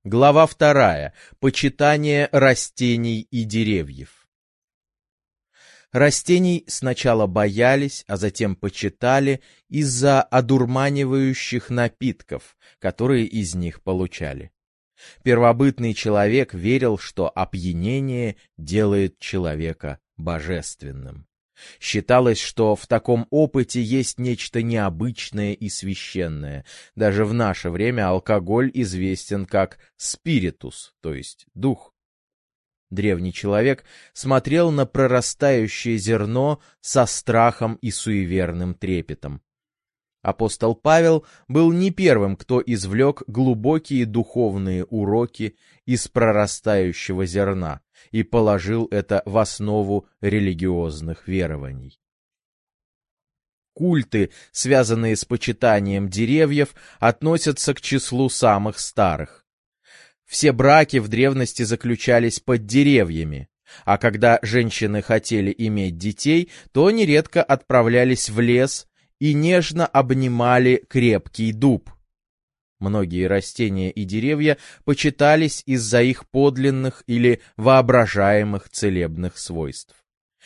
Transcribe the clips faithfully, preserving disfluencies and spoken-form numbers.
Глава вторая. Почитание растений и деревьев. Растений сначала боялись, а затем почитали из-за одурманивающих напитков, которые из них получали. Первобытный человек верил, что опьянение делает человека божественным. Считалось, что в таком опыте есть нечто необычное и священное. Даже в наше время алкоголь известен как спиритус, то есть дух. Древний человек смотрел на прорастающее зерно со страхом и суеверным трепетом. Апостол Павел был не первым, кто извлек глубокие духовные уроки из прорастающего зерна и положил это в основу религиозных верований. Культы, связанные с почитанием деревьев, относятся к числу самых старых. Все браки в древности заключались под деревьями, а когда женщины хотели иметь детей, то нередко отправлялись в лес и нежно обнимали крепкий дуб. Многие растения и деревья почитались из-за их подлинных или воображаемых целебных свойств.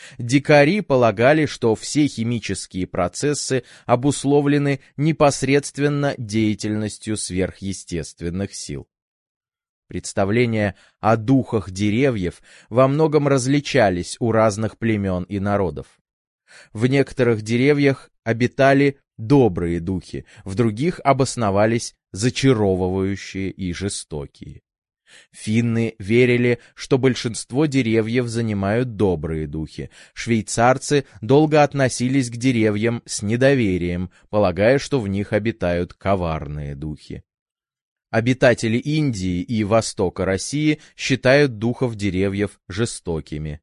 Дикари полагали, что все химические процессы обусловлены непосредственно деятельностью сверхъестественных сил. Представления о духах деревьев во многом различались у разных племен и народов. В некоторых деревьях обитали добрые духи, в других обосновались зачаровывающие и жестокие. Финны верили, что большинство деревьев занимают добрые духи. Швейцарцы долго относились к деревьям с недоверием, полагая, что в них обитают коварные духи. Обитатели Индии и Востока России считают духов деревьев жестокими.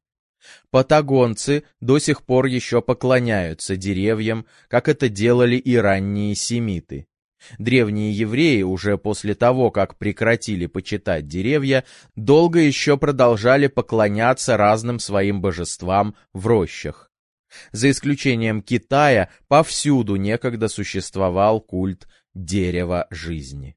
Патагонцы до сих пор еще поклоняются деревьям, как это делали и ранние семиты. Древние евреи уже после того, как прекратили почитать деревья, долго еще продолжали поклоняться разным своим божествам в рощах. За исключением Китая, повсюду некогда существовал культ дерева жизни.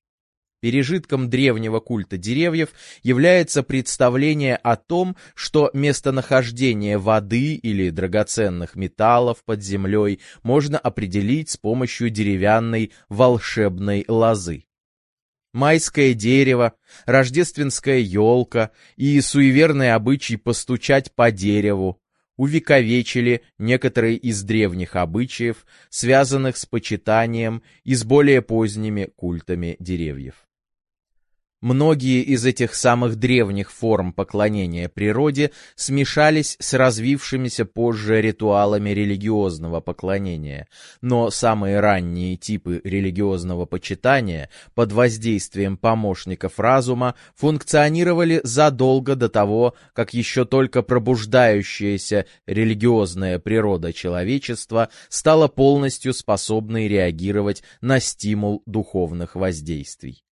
Пережитком древнего культа деревьев является представление о том, что местонахождение воды или драгоценных металлов под землей можно определить с помощью деревянной волшебной лозы. Майское дерево, рождественская елка и суеверный обычай постучать по дереву увековечили некоторые из древних обычаев, связанных с почитанием и с более поздними культами деревьев. Многие из этих самых древних форм поклонения природе смешались с развившимися позже ритуалами религиозного поклонения, но самые ранние типы религиозного почитания под воздействием помощников разума функционировали задолго до того, как еще только пробуждающаяся религиозная природа человечества стала полностью способной реагировать на стимул духовных воздействий.